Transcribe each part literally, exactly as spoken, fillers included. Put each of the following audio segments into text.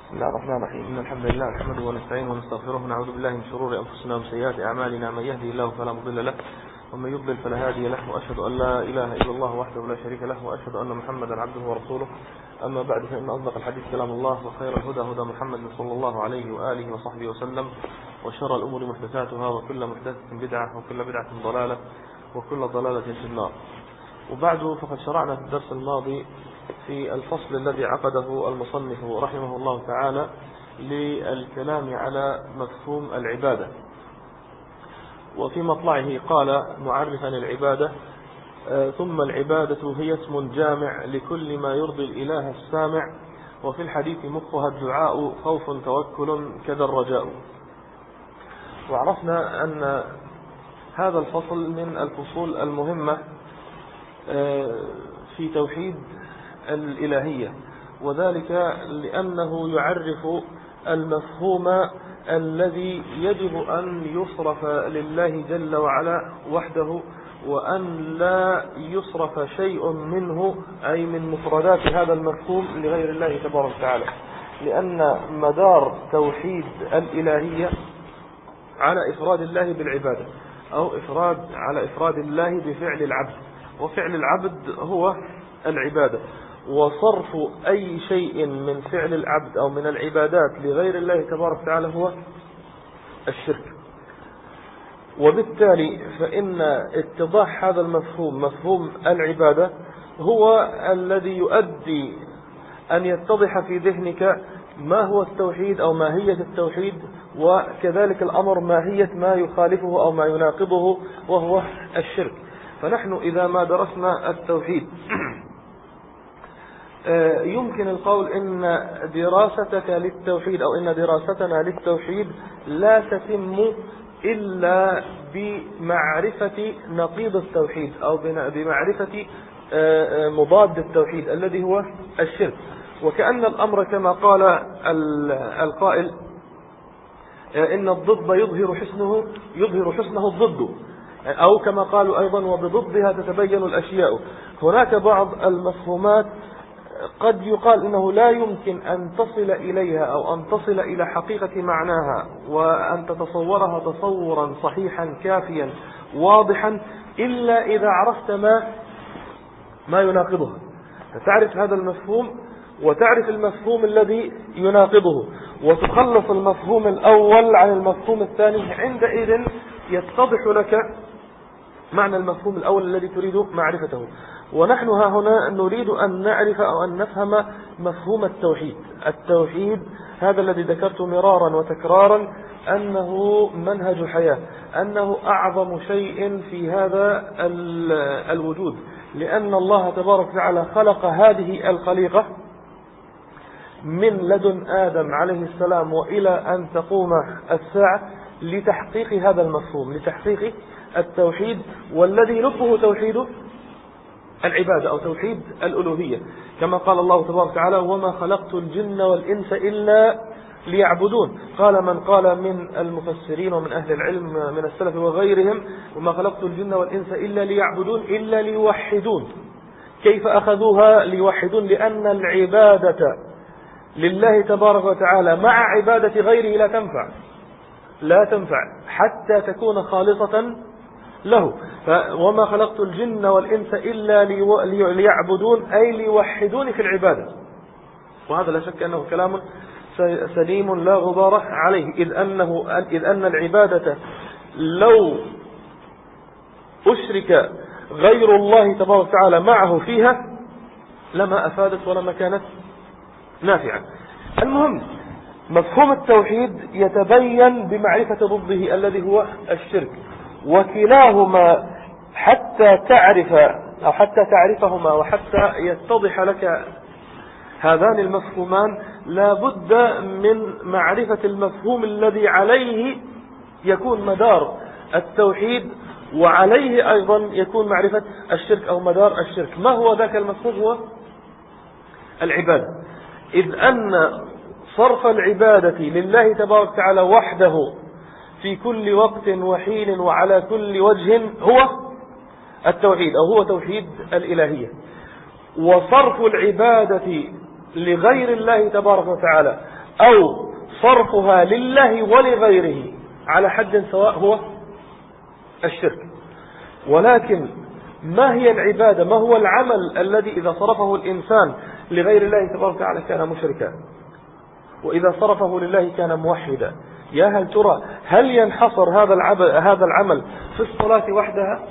بسم الله الرحمن الرحيم. إن الحمد لله نحمده ونستعينه ونستغفره ونعوذ بالله من شرور أنفسنا ومن سيئات أعمالنا. من يهدي الله فلا مضل له ومن يضلل فلا هادي له، وأشهد أن لا إله إلا الله وحده لا شريك له، وأشهد أن محمدا عبده ورسوله. أما بعد، فإن أصدق الحديث كلام الله، وخير الهدى هدى محمد صلى الله عليه وآله وصحبه وسلم، وشر الأمور محدثاتها، وكل محدثة بدعة، وكل بدعة ضلالة، وكل ضلالة في النار. وبعد، فقد شرعنا في الدرس الماضي في الفصل الذي عقده المصنف رحمه الله تعالى للكلام على مفهوم العبادة. وفي مطلعه قال معرفا العبادة: ثم العبادة هي اسم جامع لكل ما يرضي الإله السامع، وفي الحديث مخها الدعاء، خوف توكل كذا الرجاء. وعرفنا أن هذا الفصل من الفصول المهمة في توحيد الإلهية، وذلك لأنه يعرف المفهوم الذي يجب أن يصرف لله جل وعلا وحده، وأن لا يصرف شيء منه أي من مفردات هذا المفهوم لغير الله تبارك وتعالى، لأن مدار توحيد الإلهية على إفراد الله بالعبادة، أو إفراد على إفراد الله بفعل العبد، وفعل العبد هو العبادة. وصرف أي شيء من فعل العبد أو من العبادات لغير الله تبارك وتعالى هو الشرك. وبالتالي فإن اتضاح هذا المفهوم، مفهوم العبادة، هو الذي يؤدي أن يتضح في ذهنك ما هو التوحيد أو ماهية التوحيد، وكذلك الأمر ماهية ما يخالفه أو ما يناقضه وهو الشرك. فنحن إذا ما درسنا التوحيد يمكن القول إن دراستك للتوحيد أو إن دراستنا للتوحيد لا تتم إلا بمعرفة نقيض التوحيد أو بمعرفة مضاد التوحيد الذي هو الشرك. وكأن الأمر كما قال القائل: إن الضد يظهر حسنه يظهر حسنه الضد، أو كما قالوا أيضا: وبضدها تتبين الأشياء. هناك بعض المفهومات قد يقال إنه لا يمكن أن تصل إليها أو أن تصل إلى حقيقة معناها وأن تتصورها تصورا صحيحا كافيا واضحا إلا إذا عرفت ما ما يناقضها، فتعرف هذا المفهوم وتعرف المفهوم الذي يناقضه، وتخلص المفهوم الأول عن المفهوم الثاني. عندئذ يتضح لك معنى المفهوم الأول الذي تريد معرفته. ونحن ها هنا نريد أن نعرف أو أن نفهم مفهوم التوحيد. التوحيد هذا الذي ذكرت مرارا وتكرارا أنه منهج حياة، أنه أعظم شيء في هذا الوجود، لأن الله تبارك وتعالى خلق هذه الخليقة من لدن آدم عليه السلام وإلى أن تقوم الساعة لتحقيق هذا المفهوم، لتحقيق التوحيد، والذي لبه توحيد العبادة أو توحيد الألوهية، كما قال الله تبارك وتعالى: وما خلقت الجن والإنس إلا ليعبدون. قال من قال من المفسرين ومن أهل العلم من السلف وغيرهم: وما خلقت الجن والإنس إلا ليعبدون، إلا ليوحدون. كيف أخذوها ليوحدون؟ لأن العبادة لله تبارك وتعالى مع عبادة غيره لا تنفع لا تنفع حتى تكون خالصة له. وما خلقت الجن والإنس إلا ليعبدون أي ليوحدون في العبادة. وهذا لا شك أنه كلام سليم لا غبار عليه، إذ أنه إذ أن العبادة لو أشرك غير الله تبارك وتعالى معه فيها لما أفادت ولما كانت نافعة. المهم، مفهوم التوحيد يتبين بمعرفة ضده الذي هو الشرك، وكلاهما حتى تعرف أو حتى تعرفهما وحتى يتضح لك هذان المفهومان لا بد من معرفة المفهوم الذي عليه يكون مدار التوحيد، وعليه أيضا يكون معرفة الشرك أو مدار الشرك. ما هو ذاك المفهوم؟ هو العبادة، إذ أن صرف العبادة لله تبارك وتعالى وحده في كل وقت وحين وعلى كل وجه هو التوحيد أو هو توحيد الإلهية. وصرف العبادة لغير الله تبارك وتعالى أو صرفها لله ولغيره على حد سواء هو الشرك. ولكن ما هي العبادة، ما هو العمل الذي إذا صرفه الإنسان لغير الله تبارك وتعالى كان مشركا، وإذا صرفه لله كان موحدا؟ يا هل ترى هل ينحصر هذا هذا العمل في الصلاة وحدها؟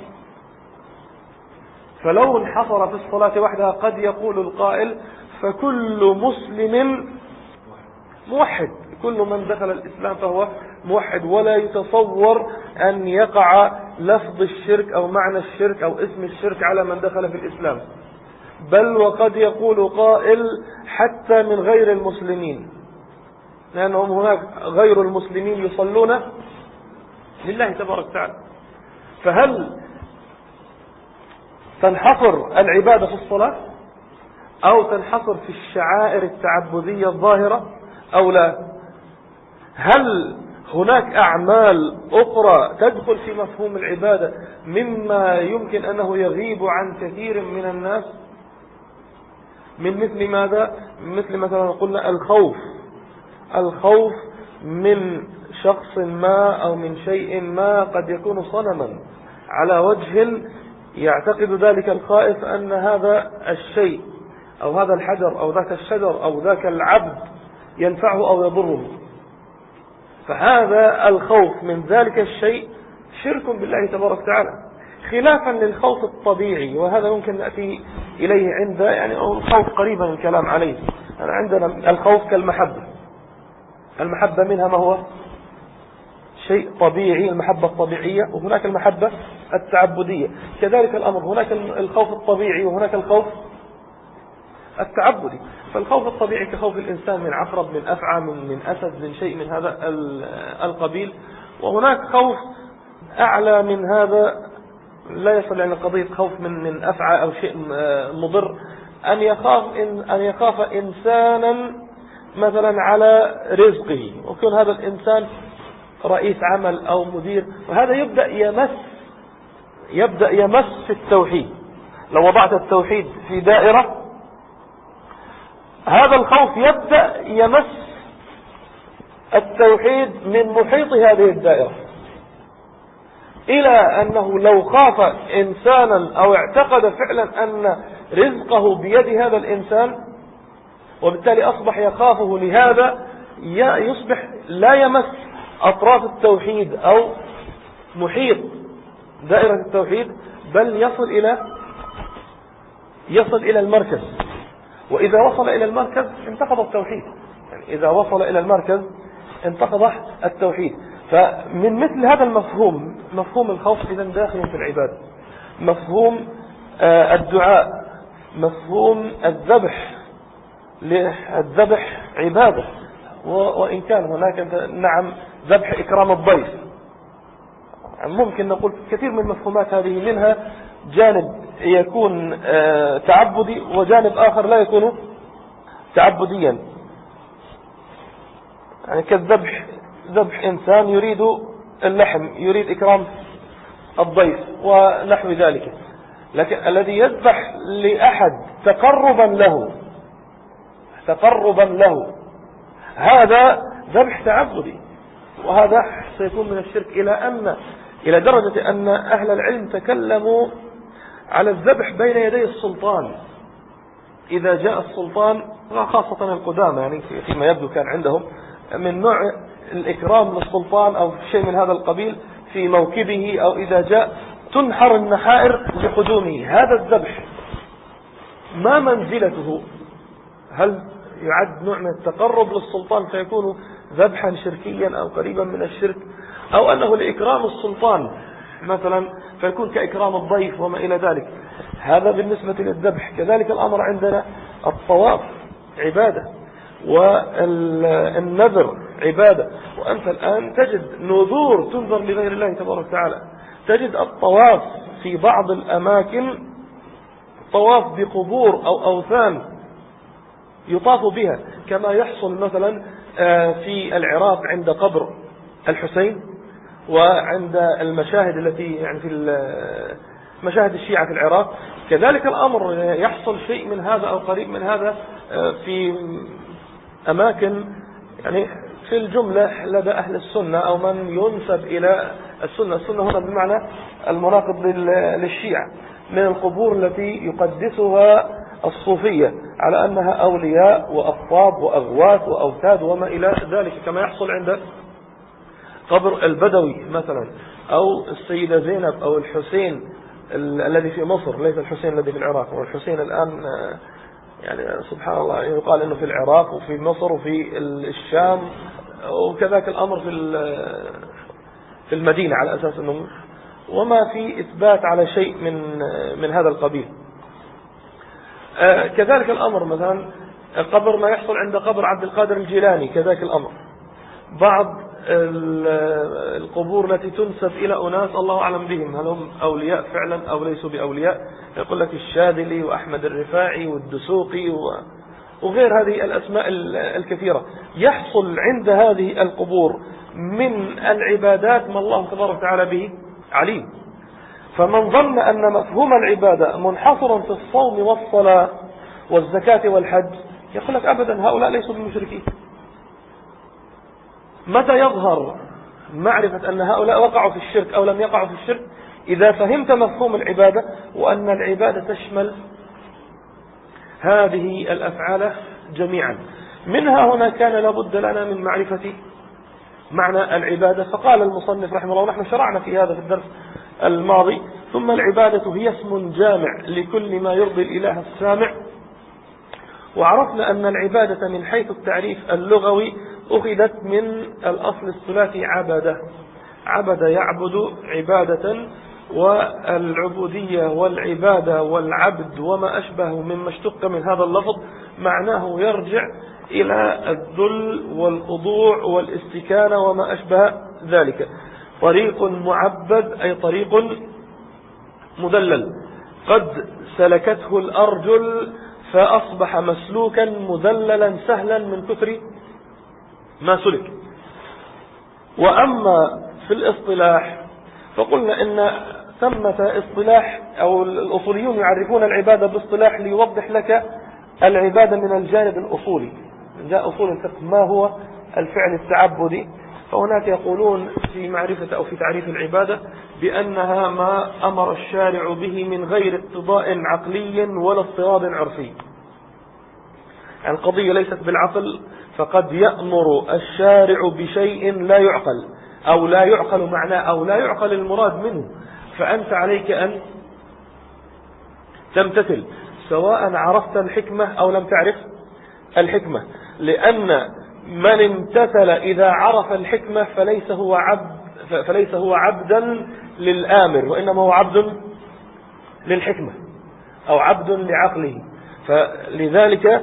فلو انحصر في الصلاة وحدها قد يقول القائل فكل مسلم موحد، كل من دخل الإسلام فهو موحد، ولا يتصور أن يقع لفظ الشرك أو معنى الشرك أو اسم الشرك على من دخل في الإسلام. بل وقد يقول قائل حتى من غير المسلمين، لأنهم هناك غير المسلمين يصلون لله تبارك وتعالى. فهل تنحصر العبادة في الصلاة أو تنحصر في الشعائر التعبدية الظاهرة أو لا؟ هل هناك أعمال أخرى تدخل في مفهوم العبادة مما يمكن أنه يغيب عن كثير من الناس، من مثل ماذا؟ مثل مثلا قلنا الخوف، الخوف من شخص ما أو من شيء ما قد يكون صنما على وجه يعتقد ذلك الخائف أن هذا الشيء أو هذا الحجر أو ذاك الشجر أو ذاك العبد ينفعه أو يضره، فهذا الخوف من ذلك الشيء شرك بالله تبارك وتعالى، خلافا للخوف الطبيعي، وهذا ممكن نأتي إليه عند يعني الخوف قريبا الكلام عليه. يعني عندنا الخوف كالمحبة، المحبة منها ما هو شيء طبيعي، المحبة الطبيعية، وهناك المحبة التعبدية. كذلك الأمر، هناك الخوف الطبيعي وهناك الخوف التعبدي. فالخوف الطبيعي كخوف الإنسان من عقرب، من أفعى، من, من أسد، من شيء من هذا القبيل. وهناك خوف أعلى من هذا لا يصل إلى قضية خوف من, من أفعى أو شيء مضر، أن يخاف إن أن يخاف إنسانا مثلا على رزقه، ويكون هذا الإنسان رئيس عمل أو مدير، وهذا يبدأ يمس يبدأ يمس في التوحيد. لو وضعت التوحيد في دائرة، هذا الخوف يبدأ يمس التوحيد من محيط هذه الدائرة، إلى أنه لو خاف إنسانا أو اعتقد فعلا أن رزقه بيد هذا الإنسان، وبالتالي أصبح يخافه، لهذا يصبح لا يمس أطراف التوحيد أو محيط دائرة التوحيد، بل يصل إلى يصل إلى المركز. وإذا وصل إلى المركز انتقض التوحيد، يعني إذا وصل إلى المركز انتقض التوحيد. فمن مثل هذا المفهوم، مفهوم الخوف إذا داخل في العبادة، مفهوم الدعاء، مفهوم الذبح، الذبح عبادة، وإن كان هناك نعم ذبح إكرام الضيف، ممكن نقول كثير من مفهومات هذه منها جانب يكون تعبدي وجانب آخر لا يكون تعبديا، يعني كالذبح، ذبح إنسان يريد اللحم، يريد إكرام الضيف ونحو ذلك. لكن الذي يذبح لأحد تقربا له تقربا له هذا ذبح تعبدي، وهذا سيكون من الشرك، إلى أن إلى درجة أن أهل العلم تكلموا على الذبح بين يدي السلطان. إذا جاء السلطان، خاصة القدامى يعني فيما يبدو كان عندهم من نوع الإكرام للسلطان أو شيء من هذا القبيل في موكبه، أو إذا جاء تنحر النحائر لقدومه. هذا الذبح ما منزلته؟ هل يعد نوع من التقرب للسلطان فيكون ذبحا شركيا أو قريبا من الشرك، أو أنه لإكرام السلطان مثلا فيكون كإكرام الضيف وما إلى ذلك؟ هذا بالنسبة للذبح. كذلك الأمر عندنا الطواف عبادة، والنذر عبادة، وأنت الآن تجد نذور تنذر لغير الله تبارك وتعالى. تجد الطواف في بعض الأماكن طواف بقبور أو أوثان يطاف بها، كما يحصل مثلا في العراق عند قبر الحسين، وعند المشاهد التي يعني في مشاهد الشيعة في العراق. كذلك الأمر يحصل شيء من هذا أو قريب من هذا في أماكن يعني في الجملة لدى أهل السنة أو من ينسب إلى السنة، السنة هنا بمعنى المناقض للشيعة، من القبور التي يقدسها الصوفية على أنها أولياء وأقطاب وأغواث وأوتاد وما إلى ذلك، كما يحصل عند قبر البدوي مثلا، أو السيدة زينب، أو الحسين الذي في مصر، ليس الحسين الذي في العراق، والحسين الآن يعني سبحان الله يقال أنه في العراق وفي مصر وفي الشام، وكذلك الأمر في في المدينة على أساس أنه وما في إثبات على شيء من من هذا القبيل. كذلك الأمر مثلا قبر ما يحصل عند قبر عبد القادر الجيلاني، كذلك الأمر. بعض القبور التي تنسب إلى أناس الله أعلم بهم هل هم أولياء فعلا أو ليسوا بأولياء، يقول لك الشاذلي وأحمد الرفاعي والدسوقي وغير هذه الأسماء الكثيرة. يحصل عند هذه القبور من العبادات ما الله تبارك وتعالى به عليم. فمن ظن أن مفهوم العبادة منحصرا في الصوم والصلاة والزكاة والحج، يقول لك أبدا هؤلاء ليسوا بمشركين. متى يظهر معرفة أن هؤلاء وقعوا في الشرك أو لم يقعوا في الشرك؟ إذا فهمت مفهوم العبادة وأن العبادة تشمل هذه الأفعال جميعا. منها هنا كان لابد لنا من معرفة معنى العبادة. فقال المصنف رحمه الله، ونحن شرعنا في هذا في الدرس الماضي: ثم العبادة هي اسم جامع لكل ما يرضي الإله السامع. وعرفنا أن العبادة من حيث التعريف اللغوي أخذت من الأصل الثلاثي عبد. عبد يعبد عبادة، والعبودية والعبادة والعبد وما أشبه مما اشتق من هذا اللفظ معناه يرجع إلى الذل والخضوع والاستكانة وما أشبه ذلك. طريق معبد أي طريق مدلل قد سلكته الأرجل فأصبح مسلوكا مذللا سهلا من كثر ما سلك. وأما في الاصطلاح فقلنا إن ثمة اصطلاح أو الأصوليون يعرفون العبادة باصطلاح ليوضح لك العبادة من الجانب الأصولي، جاء أصول الفقه ما هو الفعل التعبدي. فهناك يقولون في معرفة أو في تعريف العبادة بأنها ما أمر الشارع به من غير اقتضاء عقلي ولا اضطراد عرفي. يعني القضية ليست بالعقل، فقد يأمر الشارع بشيء لا يعقل أو لا يعقل معناه أو لا يعقل المراد منه، فأنت عليك أن تمتثل سواء عرفت الحكمة أو لم تعرف الحكمة. لأن من امتثل إذا عرف الحكمة فليس هو عبد فليس هو عبدا للآمر، وإنما هو عبد للحكمة أو عبد لعقله. فلذلك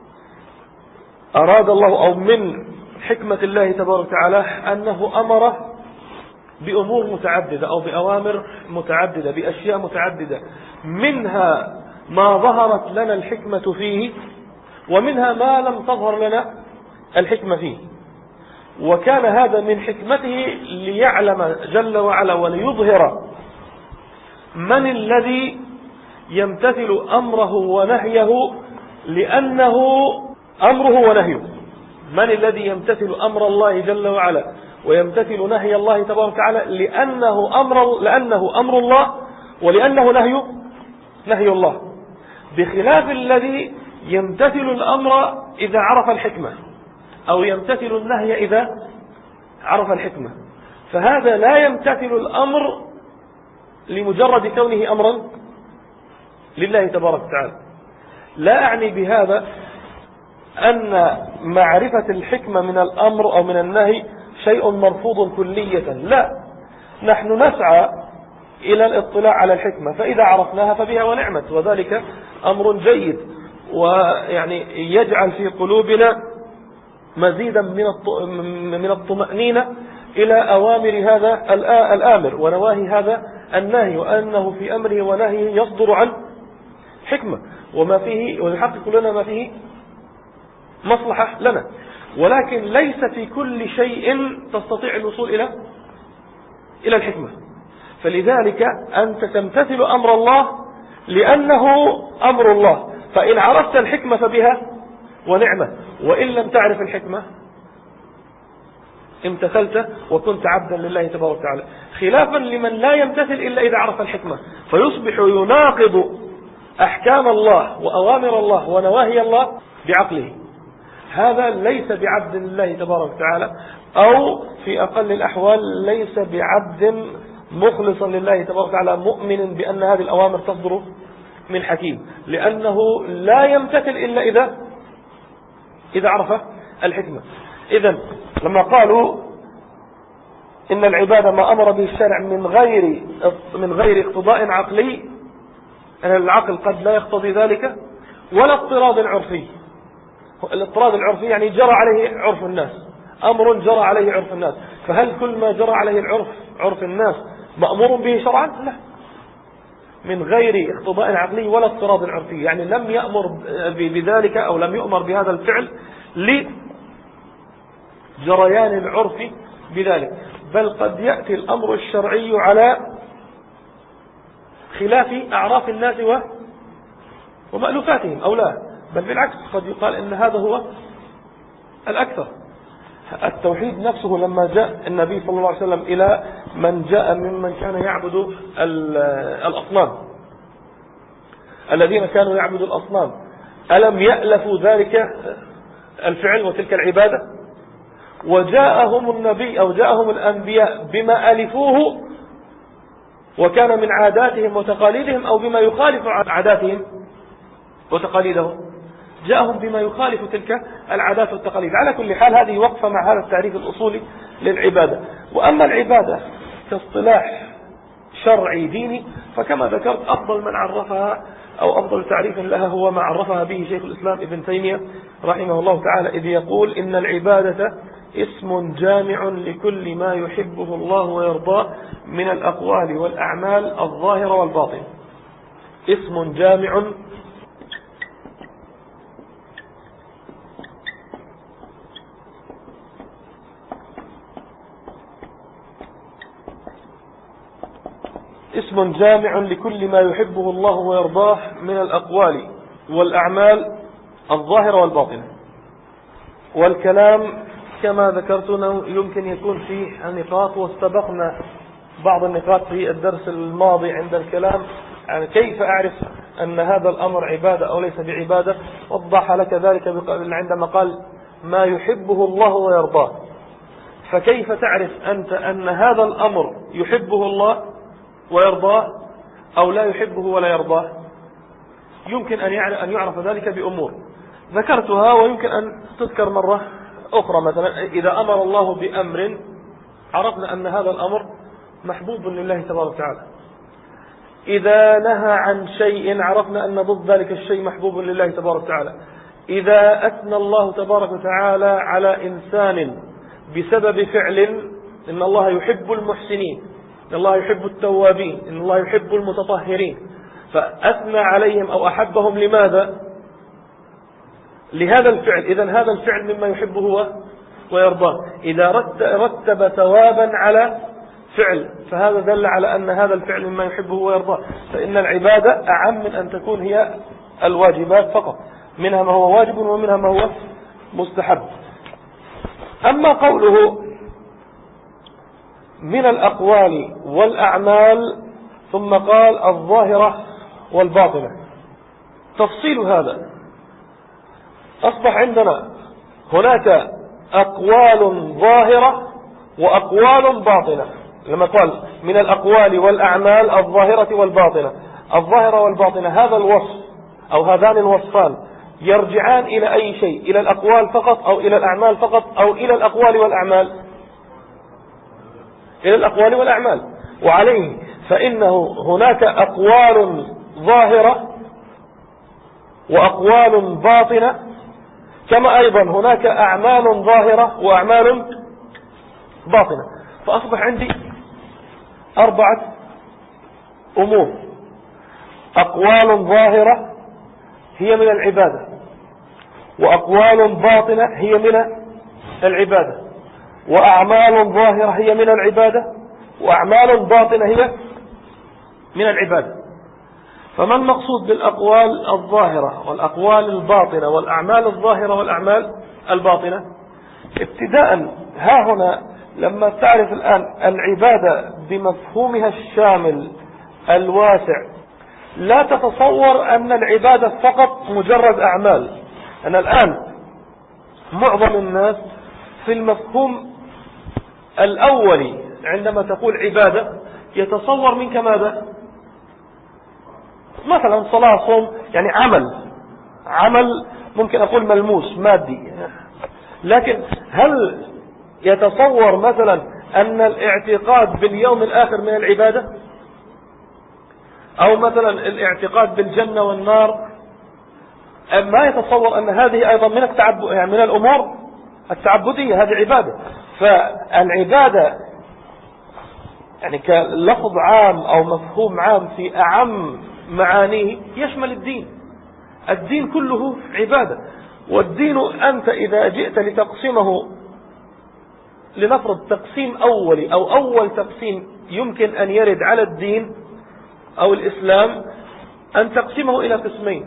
أراد الله أو من حكمة الله تبارك وتعالى أنه أمر بأمور متعددة أو بأوامر متعددة بأشياء متعددة، منها ما ظهرت لنا الحكمة فيه ومنها ما لم تظهر لنا الحكمة فيه. وكان هذا من حكمته ليعلم جل وعلا وليظهر من الذي يمتثل أمره ونهيه لأنه أمره ونهيه، من الذي يمتثل أمر الله جل وعلا ويمتثل نهي الله تبارك وتعالى لأنه أمر لأنه أمر الله ولأنه نهي نهي الله، بخلاف الذي يمتثل الأمر إذا عرف الحكمة أو يمتثل النهي إذا عرف الحكمة. فهذا لا يمتثل الأمر لمجرد كونه أمرا لله تبارك وتعالى. لا أعني بهذا أن معرفة الحكمة من الأمر أو من النهي شيء مرفوض كلية، لا، نحن نسعى إلى الاطلاع على الحكمة، فإذا عرفناها فبها ونعمت، وذلك أمر جيد ويعني يجعل في قلوبنا مزيدا من الطمأنينة إلى أوامر هذا الآمر ونواهي هذا النهي، وأنه في أمره ونهيه يصدر عن حكمة وما فيه ويحقق لنا ما فيه مصلحة لنا. ولكن ليس في كل شيء تستطيع الوصول إلى إلى الحكمة. فلذلك أنت تمتثل أمر الله لأنه أمر الله، فإن عرفت الحكمة فبها ونعمة، وإن لم تعرف الحكمة امتثلت وكنت عبدا لله تبارك وتعالى، خلافا لمن لا يمتثل إلا إذا عرف الحكمة، فيصبح يناقض أحكام الله وأوامر الله ونواهي الله بعقله. هذا ليس بعبد لله تبارك وتعالى، أو في أقل الأحوال ليس بعبد مخلصا لله تبارك وتعالى مؤمن بأن هذه الأوامر تصدر من حكيم، لأنه لا يمتثل إلا إذا إذا عرف الحكمة. إذن لما قالوا إن العبادة ما أمر به الشرع من غير من غير اقتضاء عقلي، أن العقل قد لا يقتضي ذلك، ولا اضطراد عرفي. الاضطراد العرفي يعني جرى عليه عرف الناس، أمر جرى عليه عرف الناس، فهل كل ما جرى عليه العرف عرف الناس مأمور به شرعا؟ لا، من غير اقتضاء عقلي ولا اضطراد عرفي، يعني لم يأمر بذلك أو لم يؤمر بهذا الفعل لجريان العرف بذلك، بل قد يأتي الأمر الشرعي على خلاف أعراف الناس ومألوفاتهم أو لا، بل بالعكس قد يقال إن هذا هو الأكثر. التوحيد نفسه لما جاء النبي صلى الله عليه وسلم إلى من جاء ممن كان يعبد الأصنام، الذين كانوا يعبدوا الأصنام، ألم يألفوا ذلك الفعل وتلك العبادة؟ وجاءهم النبي أو جاءهم الأنبياء بما ألفوه وكان من عاداتهم وتقاليدهم، أو بما يخالف عاداتهم وتقاليدهم، جاءهم بما يخالف تلك العادات والتقاليد. على كل حال هذه وقفة مع هذا التعريف الأصولي للعبادة. وأما العبادة كاصطلاح شرعي ديني، فكما ذكرت أفضل من عرفها أو أفضل تعريف لها هو ما عرفها به شيخ الإسلام ابن تيمية رحمه الله تعالى، إذ يقول إن العبادة اسم جامع لكل ما يحبه الله ويرضاه من الأقوال والأعمال الظاهرة والباطنة. اسم جامع اسم جامع لكل ما يحبه الله ويرضاه من الأقوال والأعمال الظاهرة والباطنة. والكلام كما ذكرتنا يمكن يكون فيه نقاط، واستبقنا بعض النقاط في الدرس الماضي عند الكلام يعني كيف أعرف أن هذا الأمر عبادة أو ليس بعبادة. وضح لك ذلك عندما قال ما يحبه الله ويرضاه، فكيف تعرف أنت أن هذا الأمر يحبه الله ويرضاه أو لا يحبه ولا يرضاه؟ يمكن أن يعرف ذلك بأمور ذكرتها ويمكن أن تذكر مرة أخرى. مثلا إذا أمر الله بأمر عرفنا أن هذا الأمر محبوب لله تبارك وتعالى. إذا نهى عن شيء عرفنا أن ضد ذلك الشيء محبوب لله تبارك وتعالى. إذا أثنى الله تبارك وتعالى على إنسان بسبب فعل، إن الله يحب المحسنين، إن الله يحب التوابين، إن الله يحب المتطهرين، فأثنى عليهم أو أحبهم لماذا؟ لهذا الفعل. إذن هذا الفعل مما يحبه ويرضاه. إذا رتب ثوابا على فعل فهذا دل على أن هذا الفعل مما يحبه ويرضاه. فإن العبادة أعم من أن تكون هي الواجبات فقط، منها ما هو واجب ومنها ما هو مستحب. أما قوله من الأقوال والأعمال ظ قال الظاهرة والباطنة، تفصيل هذا أصبح عندنا هناك أقوال ظاهرة وأقوال باطنة. لما قال من الأقوال والأعمال الظاهرة والباطنة، الظاهرة والباطنة هذا الوصف أو هذان الوصفان يرجعان إلى أي شيء؟ إلى الأقوال فقط أو إلى الأعمال فقط أو إلى الأقوال والأعمال؟ إلى الأقوال والأعمال. وعليه فإنه هناك أقوال ظاهرة وأقوال باطنة، كما أيضا هناك أعمال ظاهرة وأعمال باطنة. فأصبح عندي أربعة أمور: أقوال ظاهرة هي من العبادة، وأقوال باطنة هي من العبادة، وأعمال ظاهرة هي من العبادة، وأعمال باطنة هي من العبادة. فما المقصود بالأقوال الظاهرة والأقوال الباطنة والأعمال الظاهرة والأعمال الباطنة؟ ابتداء ها هنا لما تعرف الآن العبادة بمفهومها الشامل الواسع، لا تتصور أن العبادة فقط مجرد أعمال. أنا الآن معظم الناس في المفهوم الأولي عندما تقول عبادة يتصور منك ماذا؟ مثلا صلاة، صوم، يعني عمل عمل ممكن أقول ملموس مادي. لكن هل يتصور مثلا أن الاعتقاد باليوم الآخر من العبادة؟ أو مثلا الاعتقاد بالجنة والنار؟ ما يتصور أن هذه أيضا من التعب... يعني من الأمور التعبدية، هذه عبادة. فالعبادة يعني كلفظ عام أو مفهوم عام في أعم معانيه يشمل الدين. الدين كله عبادة. والدين أنت إذا جئت لتقسمه، لنفرض تقسيم أولي أو أول تقسيم يمكن أن يرد على الدين أو الإسلام، أن تقسمه إلى قسمين.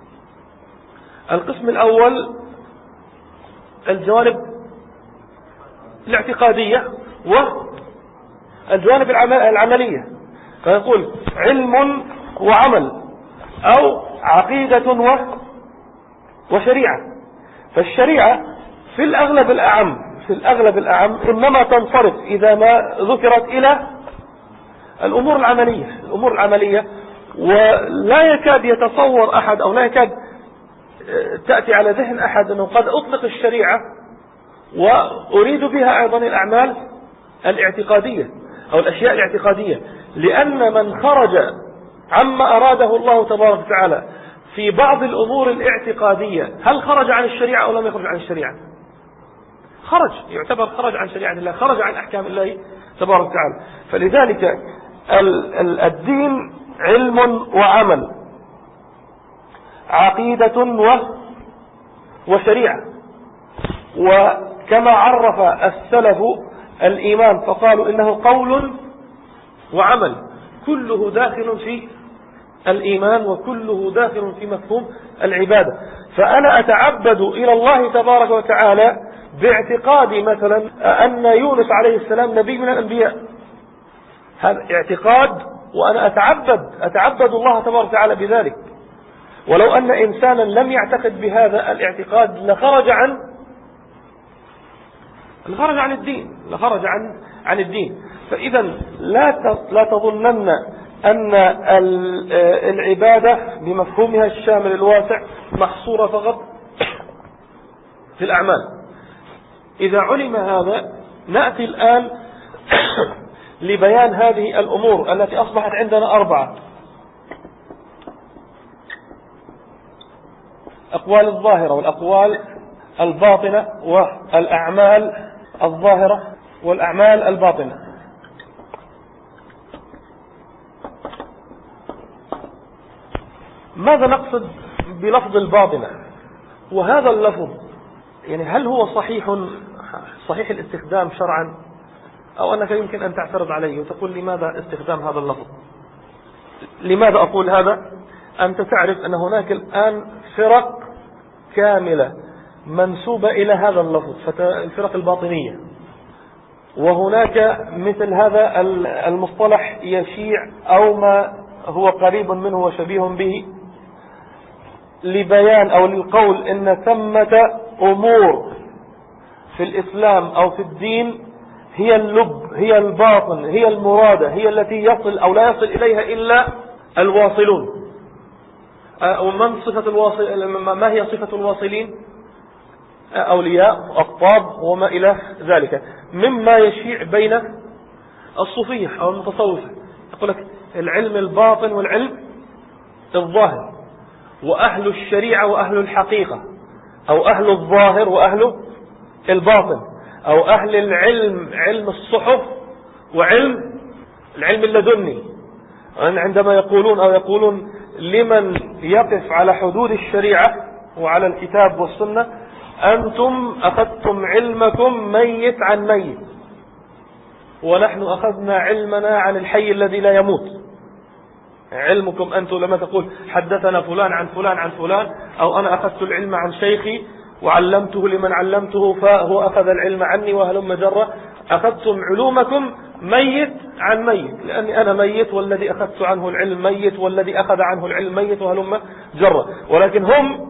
القسم الأول الجوانب الاعتقادية والجوانب العملية، فيقول علم وعمل أو عقيدة وشريعة. فالشريعة في الأغلب الأعم في الأغلب الأعم إنما تنصرف إذا ما ذكرت إلى الأمور العملية الأمور العملية ولا يكاد يتصور أحد أو لا يكاد تأتي على ذهن أحد أنه قد أطلق الشريعة وأريد بها أيضا الأعمال الاعتقادية أو الأشياء الاعتقادية، لأن من خرج عما أراده الله تبارك وتعالى في بعض الأمور الاعتقادية، هل خرج عن الشريعة أو لم يخرج عن الشريعة؟ خرج، يعتبر خرج عن شريعة الله، خرج عن أحكام الله تبارك وتعالى. فلذلك الدين علم وعمل، عقيدة وشريعة. وكما عرف السلف الإيمان فقالوا إنه قول وعمل، كله داخل في الإيمان وكله داخل في مفهوم العبادة. فأنا أتعبد إلى الله تبارك وتعالى باعتقادي مثلا أن يونس عليه السلام نبي من الأنبياء، هذا اعتقاد، وأنا أتعبد أتعبد الله تبارك وتعالى بذلك. ولو أن إنسانا لم يعتقد بهذا الاعتقاد لخرج عن لخرج عن الدين لخرج عن عن الدين. فإذا لا لا تظنن أن العبادة بمفهومها الشامل الواسع محصورة فقط في الأعمال. إذا علم هذا نأتي الآن لبيان هذه الأمور التي أصبحت عندنا أربعة: أقوال الظاهرة والأقوال الباطنة والأعمال الظاهرة والأعمال الباطنة. ماذا نقصد بلفظ الباطنة؟ وهذا اللفظ يعني هل هو صحيح صحيح الاستخدام شرعا، أو أنك يمكن أن تعترض عليه وتقول لماذا استخدام هذا اللفظ؟ لماذا أقول هذا؟ أنت تعرف أن هناك الآن فرق كاملة منسوبة إلى هذا اللفظ، الفرق الباطنية، وهناك مثل هذا المصطلح يشيع أو ما هو قريب منه وشبيه به لبيان أو للقول إن ثمة أمور في الإسلام أو في الدين هي اللب، هي الباطن، هي المرادة، هي التي يصل أو لا يصل إليها إلا الواصلون. ومن صفة الواصل ما هي صفة الواصلين؟ أولياء، أقطاب، وما إلى ذلك مما يشيع بين الصوفية أو المتصوفة. يقول لك العلم الباطن والعلم الظاهر، وأهل الشريعة وأهل الحقيقة، أو أهل الظاهر وأهل الباطن، أو أهل العلم علم الصحف وعلم العلم اللدني. عندما يقولون أو يقولون لمن يقف على حدود الشريعة وعلى الكتاب والسنة: أنتم أخذتم علمكم ميت عن ميت، ونحن أخذنا علمنا عن الحي الذي لا يموت. علمكم أنتم لما تقول حدثنا فلان عن فلان عن فلان، أو أنا أخذت العلم عن شيخي وعلمته لمن علمته فهو أخذ العلم عني وهلم جرة. أخذتم علومكم ميت عن ميت، لأني أنا ميت والذي أخذت عنه العلم ميت والذي أخذ عنه العلم ميت وهلم جرة. ولكن هم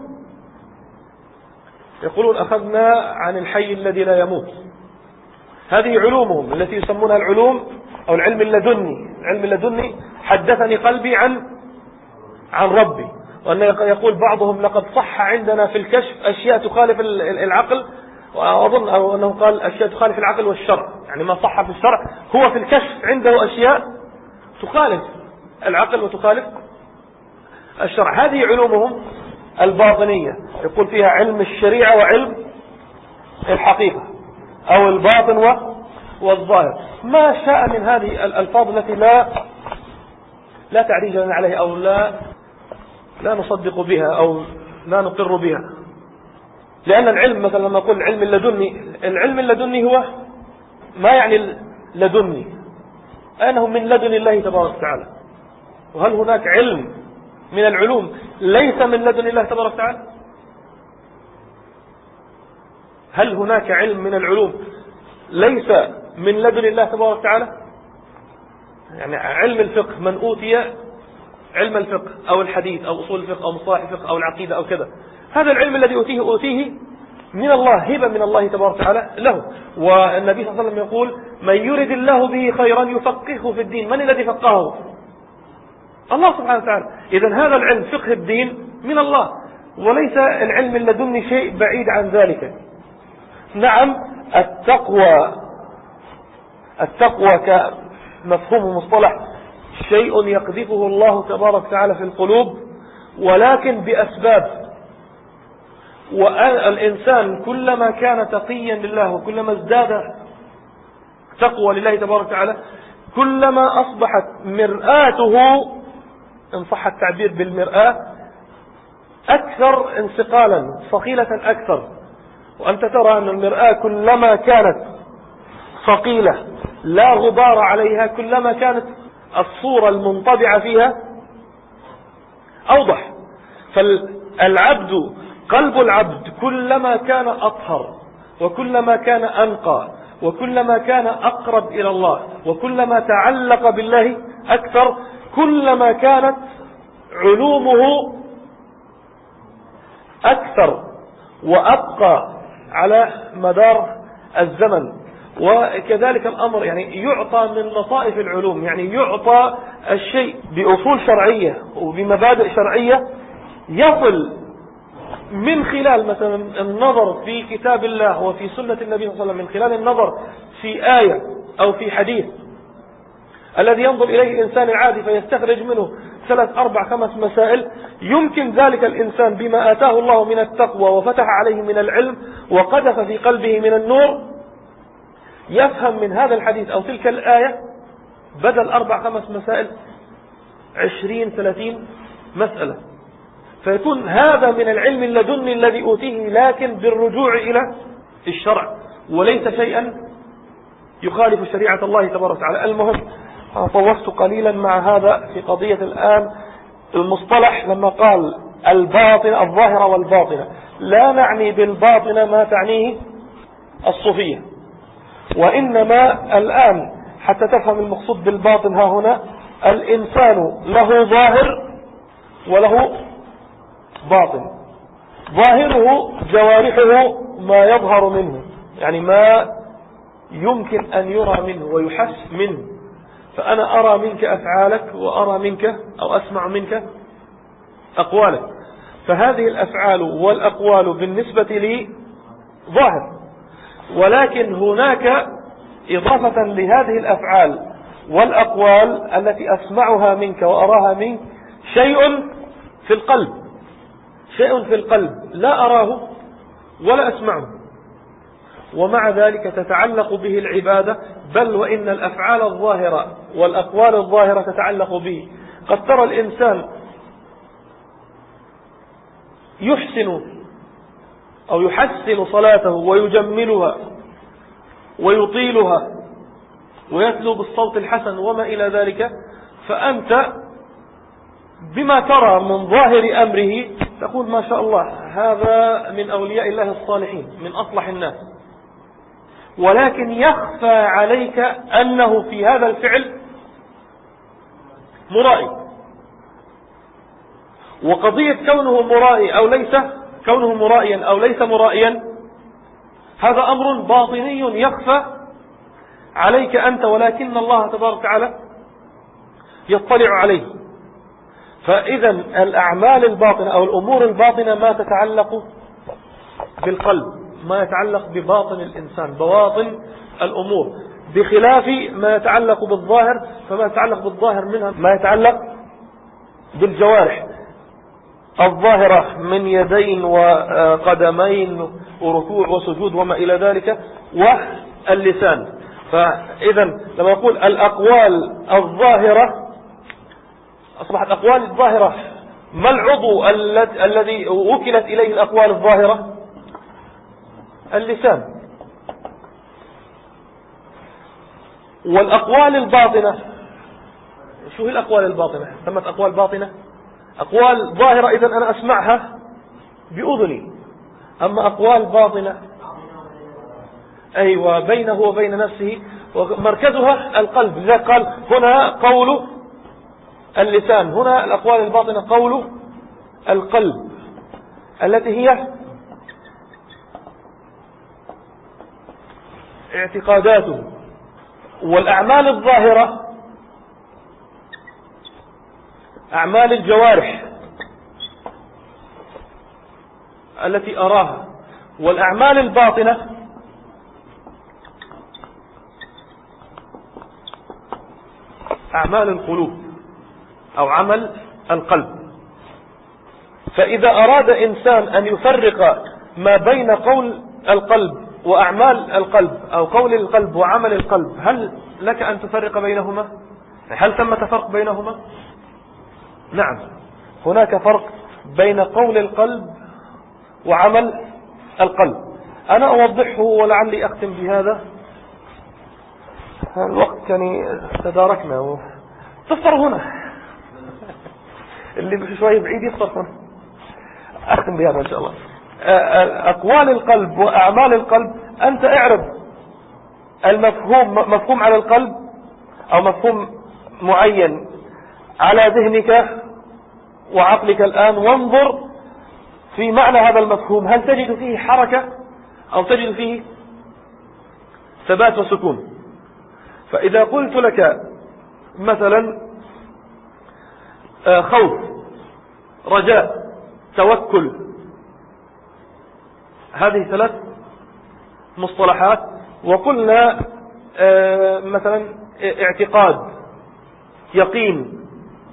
يقولون أخذنا عن الحي الذي لا يموت. هذه علومهم التي يسمونها العلوم أو العلم اللدني. العلم اللدني حدثني قلبي عن عن ربي. وأن يقول بعضهم لقد صح عندنا في الكشف أشياء تخالف العقل، وأظن أو أنه قال أشياء تخالف العقل والشرع، يعني ما صح في الشرع هو في الكشف عنده أشياء تخالف العقل وتخالف الشرع. هذه علومهم الباطنية، يقول فيها علم الشريعة وعلم الحقيقة أو الباطن والظاهر. ما شاء من هذه الألفاظ التي لا لا تعريج لنا عليها أو لا لا نصدق بها أو لا نقر بها. لأن العلم مثلا لما نقول العلم اللدني، العلم اللدني هو ما يعني لدني، أنه من لدن الله تبارك وتعالى. وهل هناك علم من العلوم ليس من لدن الله تبارك وتعالى؟ هل هناك علم من العلوم ليس من لدن الله تبارك وتعالى؟ يعني علم الفقه، من أوتي علم الفقه أو الحديث أو أصول الفقه أو مصطلح الفقه أو العقيدة أو كذا، هذا العلم الذي أوتيه أوتيه من الله، هبة من الله تبارك وتعالى له. والنبي صلى الله عليه وسلم يقول من يرد الله به خيرا يفقهه في الدين. من الذي فقهه؟ الله سبحانه وتعالى. إذن هذا العلم فقه الدين من الله، وليس العلم اللدني شيء بعيد عن ذلك. نعم التقوى التقوى كمفهوم مصطلح شيء يقذفه الله تبارك وتعالى في القلوب، ولكن بأسباب. والإنسان كلما كان تقيا لله وكلما ازداد تقوى لله تبارك وتعالى كلما أصبحت مرآته، إن صح التعبير بالمرآة، أكثر انسقالا صقيلة أكثر. وأنت ترى أن المرآة كلما كانت صقيلة لا غبار عليها كلما كانت الصورة المنطبعة فيها أوضح. فالعبد قلب العبد كلما كان أطهر وكلما كان أنقى وكلما كان أقرب إلى الله وكلما تعلق بالله أكثر كلما كانت علومه أكثر وأبقى على مدار الزمن. وكذلك الأمر يعني يعطى من لطائف العلوم، يعني يعطى الشيء بأصول شرعية وبمبادئ شرعية يصل من خلال مثلا النظر في كتاب الله وفي سنة النبي صلى الله عليه وسلم، من خلال النظر في آية أو في حديث الذي ينظر إليه الإنسان العادي فيستخرج منه ثلاث أربع خمس مسائل. يمكن ذلك الإنسان بما آتاه الله من التقوى وفتح عليه من العلم وقذف في قلبه من النور يفهم من هذا الحديث أو تلك الآية بدل أربع خمس مسائل عشرين ثلاثين مسألة. فيكون هذا من العلم اللدني الذي أوتيه، لكن بالرجوع إلى الشرع وليس شيئا يخالف شريعة الله تبارك وتعالى. المهم طوفت قليلا مع هذا في قضية الآن المصطلح. لما قال الباطن الظاهرة والباطنة، لا نعني بالباطنة ما تعنيه الصوفية، وإنما الآن حتى تفهم المقصود بالباطن ها هنا الإنسان له ظاهر وله باطن. ظاهره جوارحه ما يظهر منه، يعني ما يمكن أن يرى منه ويحس منه. فأنا أرى منك أفعالك وأرى منك أو أسمع منك أقوالك، فهذه الأفعال والأقوال بالنسبة لي ظاهر. ولكن هناك إضافة لهذه الأفعال والأقوال التي أسمعها منك وأراها منك شيء في القلب، شيء في القلب لا أراه ولا أسمعه، ومع ذلك تتعلق به العبادة. بل وإن الأفعال الظاهرة والأقوال الظاهرة تتعلق به. قد ترى الإنسان يحسن أو يحسن صلاته ويجملها ويطيلها ويتلو بالصوت الحسن وما إلى ذلك، فأنت بما ترى من ظاهر أمره تقول ما شاء الله هذا من أولياء الله الصالحين من أصلح الناس، ولكن يخفى عليك أنه في هذا الفعل مرائي. وقضية كونه مرائي أو ليس كونه مرائيا أو ليس مرائيا هذا أمر باطني يخفى عليك أنت، ولكن الله تبارك وتعالى يطلع عليه. فإذا الأعمال الباطنة أو الأمور الباطنة ما تتعلق بالقلب، ما يتعلق بباطن الإنسان، بواطن الأمور، بخلاف ما يتعلق بالظاهر. فما يتعلق بالظاهر منها ما يتعلق بالجوارح الظاهرة من يدين وقدمين وركوع وسجود وما إلى ذلك، واللسان. فإذا لما يقول الأقوال الظاهرة أصبحت أقوال الظاهرة، ما العضو الذي وكلت إليه الأقوال الظاهرة؟ اللسان. والأقوال الباطنة، شو هي الأقوال الباطنة؟ ثمة أقوال باطنة، أقوال ظاهرة إذا أنا أسمعها بأذني، أما أقوال باطنة أيوة بينه وبين نفسه ومركزها القلب. لذلك قال هنا قول اللسان، هنا الأقوال الباطنة قول القلب التي هي اعتقاداته. والأعمال الظاهرة أعمال الجوارح التي أراها، والأعمال الباطنة أعمال القلوب أو عمل القلب. فإذا أراد إنسان أن يفرق ما بين قول القلب وأعمال القلب أو قول القلب وعمل القلب، هل لك أن تفرق بينهما؟ هل ثمة فرق بينهما؟ نعم، هناك فرق بين قول القلب وعمل القلب. أنا أوضحه ولعلي أختم بهذا. الوقت كان تداركنا. تفطر هنا، اللي شوي بعيد يفطر هنا. أختم بهذا إن شاء الله. أقوال القلب وأعمال القلب، أنت اعرض المفهوم مفهوم على القلب أو مفهوم معين على ذهنك وعقلك الآن، وانظر في معنى هذا المفهوم، هل تجد فيه حركة أو تجد فيه ثبات وسكون. فإذا قلت لك مثلا خوف، رجاء، توكل، هذه ثلاث مصطلحات، وقلنا مثلا اعتقاد، يقين،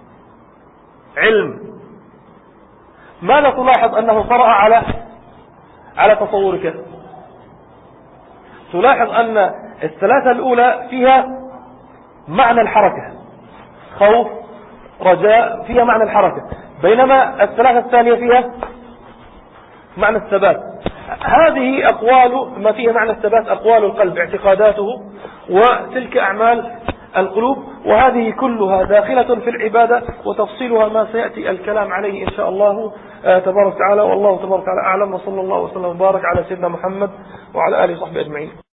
علم، ماذا تلاحظ أنه طرأ على على تصورك؟ تلاحظ أن الثلاثة الأولى فيها معنى الحركة، خوف، رجاء، فيها معنى الحركة، بينما الثلاثة الثانية فيها معنى الثبات. هذه أقوال ما فيها معنى الثبات أقوال القلب، اعتقاداته، وتلك أعمال القلوب. وهذه كلها داخلة في العبادة، وتفصيلها ما سيأتي الكلام عليه إن شاء الله تبارك وتعالى. والله تبارك وتعالى أعلم، وصلى الله وسلم وبارك على سيدنا محمد وعلى آله وصحبه أجمعين.